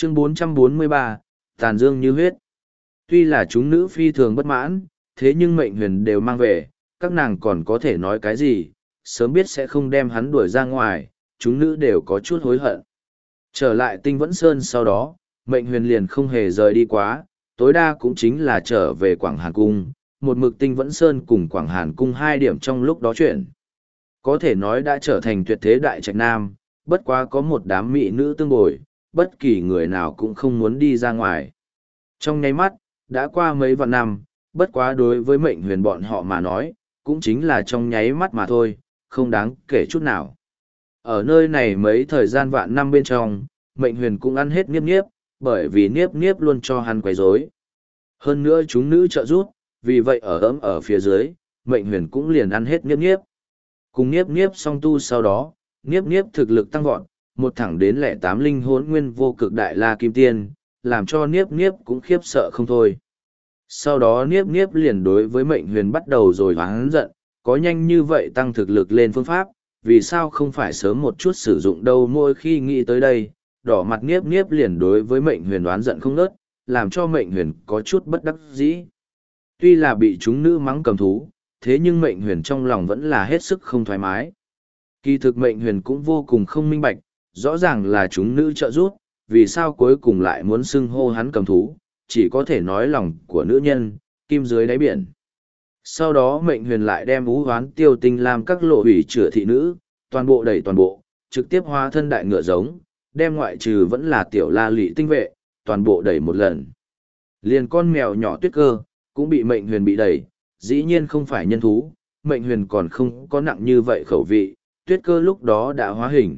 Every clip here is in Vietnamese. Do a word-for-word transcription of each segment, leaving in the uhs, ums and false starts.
Chương bốn trăm bốn mươi ba, Tàn dương như huyết. Tuy là chúng nữ phi thường bất mãn, thế nhưng mệnh huyền đều mang về, các nàng còn có thể nói cái gì, sớm biết sẽ không đem hắn đuổi ra ngoài, chúng nữ đều có chút hối hận. Trở lại Tinh Vẫn Sơn sau đó, mệnh huyền liền không hề rời đi quá, tối đa cũng chính là trở về Quảng Hàn Cung, một mực Tinh Vẫn Sơn cùng Quảng Hàn Cung hai điểm trong lúc đó chuyển. Có thể nói đã trở thành tuyệt thế đại trạch nam, bất quá có một đám mỹ nữ tương bồi, bất kỳ người nào cũng không muốn đi ra ngoài. Trong nháy mắt, đã qua mấy vạn năm, bất quá đối với mệnh huyền bọn họ mà nói, cũng chính là trong nháy mắt mà thôi, không đáng kể chút nào. Ở nơi này mấy thời gian vạn năm bên trong, mệnh huyền cũng ăn hết niếp niếp, bởi vì niếp niếp luôn cho hắn quấy rối. Hơn nữa chúng nữ trợ giúp, vì vậy ở ấm ở phía dưới, mệnh huyền cũng liền ăn hết niếp niếp. Cùng niếp niếp song tu sau đó, niếp niếp thực lực tăng vọt, một thẳng đến lẻ tám linh hốn nguyên vô cực đại la kim tiên, làm cho niếp niếp cũng khiếp sợ không thôi. Sau đó niếp niếp liền đối với mệnh huyền bắt đầu rồi oán giận, có nhanh như vậy tăng thực lực lên phương pháp, vì sao không phải sớm một chút sử dụng đâu. Mỗi khi nghĩ tới đây, đỏ mặt niếp niếp liền đối với mệnh huyền oán giận không nớt, làm cho mệnh huyền có chút bất đắc dĩ. Tuy là bị chúng nữ mắng cầm thú, thế nhưng mệnh huyền trong lòng vẫn là hết sức không thoải mái. Kỳ thực mệnh huyền cũng vô cùng không minh bạch, rõ ràng là chúng nữ trợ giúp, vì sao cuối cùng lại muốn xưng hô hắn cầm thú, chỉ có thể nói lòng của nữ nhân, kim dưới đáy biển. Sau đó mệnh huyền lại đem ú hoán tiêu tinh làm các lộ hủy chữa thị nữ, toàn bộ đẩy toàn bộ, trực tiếp hóa thân đại ngựa giống, đem ngoại trừ vẫn là tiểu la lị tinh vệ, toàn bộ đẩy một lần. Liền con mèo nhỏ tuyết cơ, cũng bị mệnh huyền bị đẩy, dĩ nhiên không phải nhân thú, mệnh huyền còn không có nặng như vậy khẩu vị, tuyết cơ lúc đó đã hóa hình.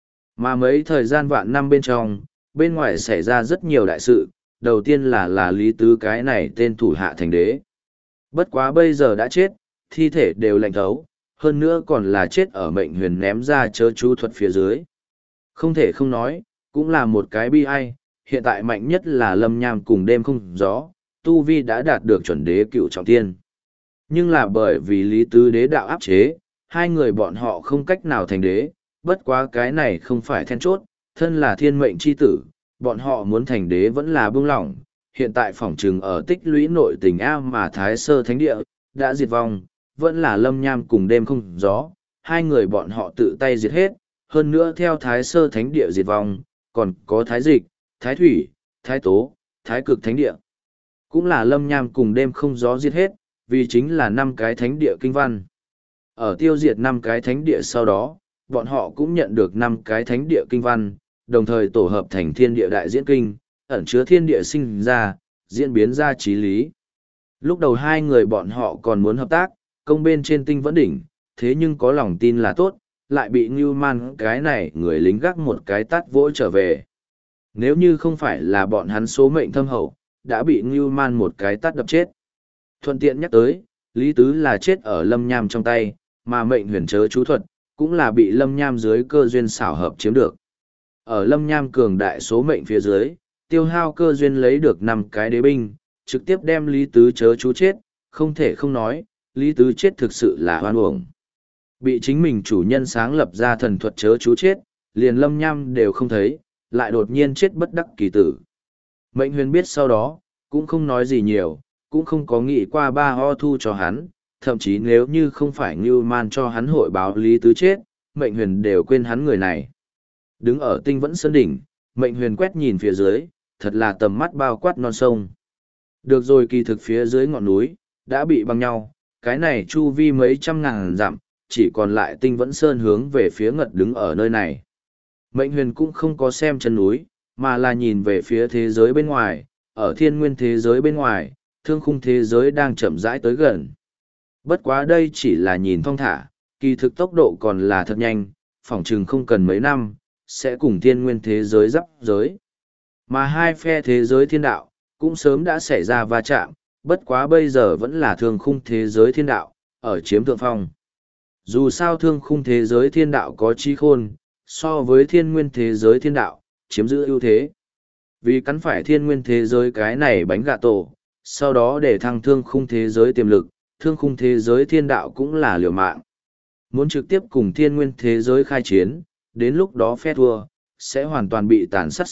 Mà mấy thời gian vạn năm bên trong, bên ngoài xảy ra rất nhiều đại sự, đầu tiên là là Lý Tứ cái này tên thủ hạ thành đế. Bất quá bây giờ đã chết, thi thể đều lạnh thấu, hơn nữa còn là chết ở mệnh huyền ném ra chớ chú thuật phía dưới. Không thể không nói, cũng là một cái bi ai, hiện tại mạnh nhất là Lâm Nham cùng đêm không gió, Tu Vi đã đạt được chuẩn đế cựu trọng thiên. Nhưng là bởi vì Lý Tứ đế đạo áp chế, hai người bọn họ không cách nào thành đế, bất quá cái này không phải then chốt, thân là thiên mệnh chi tử, bọn họ muốn thành đế vẫn là buông lỏng. Hiện tại phỏng trừng ở tích lũy nội tình A mà Thái Sơ Thánh Địa đã diệt vong, vẫn là Lâm Nham cùng đêm không gió, hai người bọn họ tự tay diệt hết, hơn nữa theo Thái Sơ Thánh Địa diệt vong, còn có Thái Dịch, Thái Thủy, Thái Tố, Thái Cực Thánh Địa. Cũng là Lâm Nham cùng đêm không gió diệt hết, vì chính là năm cái thánh địa kinh văn. Ở tiêu diệt năm cái thánh địa sau đó, bọn họ cũng nhận được năm cái thánh địa kinh văn, đồng thời tổ hợp thành thiên địa đại diễn kinh, ẩn chứa thiên địa sinh ra, diễn biến ra trí lý. Lúc đầu hai người bọn họ còn muốn hợp tác, công bên trên tinh vẫn đỉnh, thế nhưng có lòng tin là tốt, lại bị Ngưu Man cái này người lính gác một cái tát vỗ trở về. Nếu như không phải là bọn hắn số mệnh thâm hậu, đã bị Ngưu Man một cái tát đập chết. Thuận tiện nhắc tới, Lý Tứ là chết ở Lâm Nham trong tay, mà mệnh huyền chớ chú thuật, cũng là bị Lâm Nham dưới cơ duyên xảo hợp chiếm được. Ở Lâm Nham cường đại số mệnh phía dưới, tiêu hao cơ duyên lấy được năm cái đế binh, trực tiếp đem Lý Tứ chớ chú chết, không thể không nói, Lý Tứ chết thực sự là hoan uổng. Bị chính mình chủ nhân sáng lập ra thần thuật chớ chú chết, liền Lâm Nham đều không thấy, lại đột nhiên chết bất đắc kỳ tử. Mệnh huyền biết sau đó, cũng không nói gì nhiều, cũng không có nghĩ qua ba ho thu cho hắn, thậm chí nếu như không phải Ngưu Man cho hắn hội báo Lý Tứ chết, mệnh huyền đều quên hắn người này. Đứng ở tinh vẫn sơn đỉnh, mệnh huyền quét nhìn phía dưới, thật là tầm mắt bao quát non sông. Được rồi, kỳ thực phía dưới ngọn núi, đã bị băng nhau, cái này chu vi mấy trăm ngàn dặm, chỉ còn lại tinh vẫn sơn hướng về phía ngật đứng ở nơi này. Mệnh huyền cũng không có xem chân núi, mà là nhìn về phía thế giới bên ngoài, ở thiên nguyên thế giới bên ngoài, thương khung thế giới đang chậm rãi tới gần. Bất quá đây chỉ là nhìn thong thả, kỳ thực tốc độ còn là thật nhanh, phỏng chừng không cần mấy năm, sẽ cùng thiên nguyên thế giới giáp giới. Mà hai phe thế giới thiên đạo, cũng sớm đã xảy ra va chạm, bất quá bây giờ vẫn là thương khung thế giới thiên đạo, ở chiếm thượng phong. Dù sao thương khung thế giới thiên đạo có trí khôn, so với thiên nguyên thế giới thiên đạo, chiếm giữ ưu thế. Vì cắn phải thiên nguyên thế giới cái này bánh gà tổ, sau đó để thăng thương khung thế giới tiềm lực, thương khung thế giới thiên đạo cũng là liều mạng. Muốn trực tiếp cùng thiên nguyên thế giới khai chiến, đến lúc đó phe thua, sẽ hoàn toàn bị tàn sát sạch,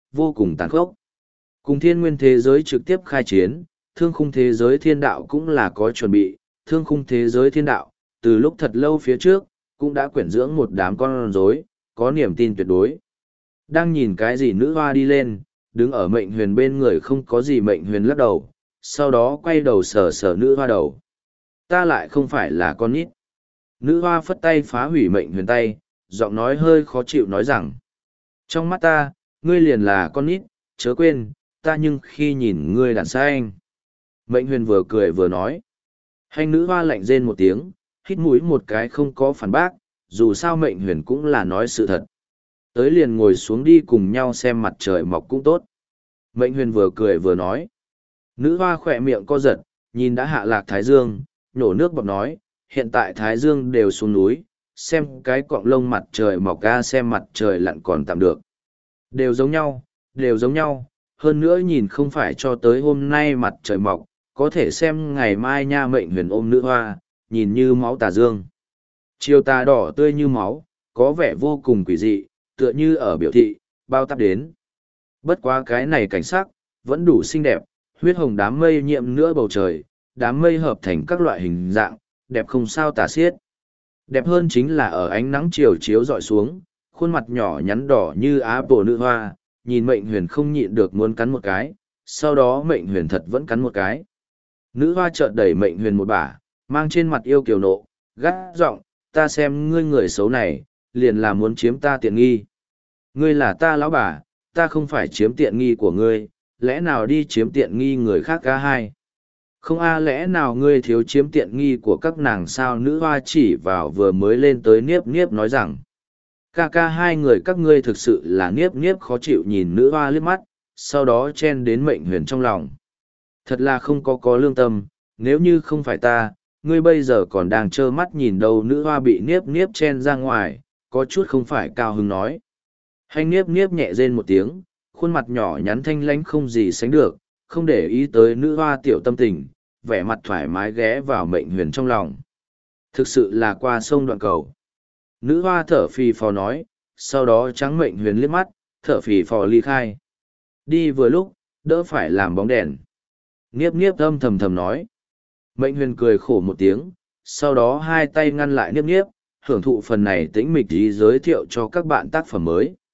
vô cùng tàn khốc. Cùng thiên nguyên thế giới trực tiếp khai chiến, thương khung thế giới thiên đạo cũng là có chuẩn bị, thương khung thế giới thiên đạo, từ lúc thật lâu phía trước, cũng đã quyển dưỡng một đám con rối, có niềm tin tuyệt đối. Đang nhìn cái gì nữ hoa đi lên, đứng ở mệnh huyền bên người không có gì mệnh huyền lắc đầu, sau đó quay đầu sờ sờ nữ hoa đầu. Ta lại không phải là con nít. Nữ hoa phất tay phá hủy mệnh huyền tay, giọng nói hơi khó chịu nói rằng. Trong mắt ta, ngươi liền là con nít, chớ quên, ta nhưng khi nhìn ngươi đàn xa anh. Mệnh huyền vừa cười vừa nói. Hành nữ hoa lạnh rên một tiếng, hít mũi một cái không có phản bác, dù sao mệnh huyền cũng là nói sự thật. Tới liền ngồi xuống đi cùng nhau xem mặt trời mọc cũng tốt. Mệnh huyền vừa cười vừa nói. Nữ hoa khỏe miệng co giật, nhìn đã hạ lạc Thái Dương, nhổ nước bọt nói, hiện tại Thái Dương đều xuống núi, xem cái cọng lông mặt trời mọc ra xem mặt trời lặn còn tạm được. Đều giống nhau, đều giống nhau, hơn nữa nhìn không phải cho tới hôm nay mặt trời mọc, có thể xem ngày mai nha. Mệnh huyền ôm nữ hoa, nhìn như máu tà dương. Chiều tà đỏ tươi như máu, có vẻ vô cùng quỷ dị, tựa như ở biểu thị, bao tắp đến. Bất quá cái này cảnh sắc, vẫn đủ xinh đẹp, huyết hồng đám mây nhiệm nữa bầu trời, đám mây hợp thành các loại hình dạng, đẹp không sao tả xiết. Đẹp hơn chính là ở ánh nắng chiều chiếu dọi xuống, khuôn mặt nhỏ nhắn đỏ như á bồ nữ hoa, nhìn mệnh huyền không nhịn được muốn cắn một cái, sau đó mệnh huyền thật vẫn cắn một cái. Nữ hoa chợt đẩy mệnh huyền một bả, mang trên mặt yêu kiều nộ, gắt giọng, ta xem ngươi người xấu này, liền là muốn chiếm ta tiện nghi. Ngươi là ta lão bà, ta không phải chiếm tiện nghi của ngươi, lẽ nào đi chiếm tiện nghi người khác ca hai? Không a lẽ nào ngươi thiếu chiếm tiện nghi của các nàng sao? Nữ hoa chỉ vào vừa mới lên tới niếp niếp nói rằng, ca ca hai người các ngươi thực sự là niếp niếp khó chịu nhìn nữ hoa liếc mắt, sau đó chen đến mệnh huyền trong lòng. Thật là không có có lương tâm, nếu như không phải ta, ngươi bây giờ còn đang trơ mắt nhìn đâu. Nữ hoa bị niếp niếp chen ra ngoài, có chút không phải cao hứng nói. Hành niếp niếp nhẹ rên một tiếng, khuôn mặt nhỏ nhắn thanh lãnh không gì sánh được, không để ý tới nữ hoa tiểu tâm tình, vẻ mặt thoải mái ghé vào mệnh huyền trong lòng. Thực sự là qua sông đoạn cầu. Nữ hoa thở phì phò nói, sau đó trắng mệnh huyền liếc mắt, thở phì phò ly khai. Đi vừa lúc, đỡ phải làm bóng đèn. Niếp niếp âm thầm thầm nói. Mệnh huyền cười khổ một tiếng, sau đó hai tay ngăn lại niếp niếp, hưởng thụ phần này tĩnh mịch ý giới thiệu cho các bạn tác phẩm mới.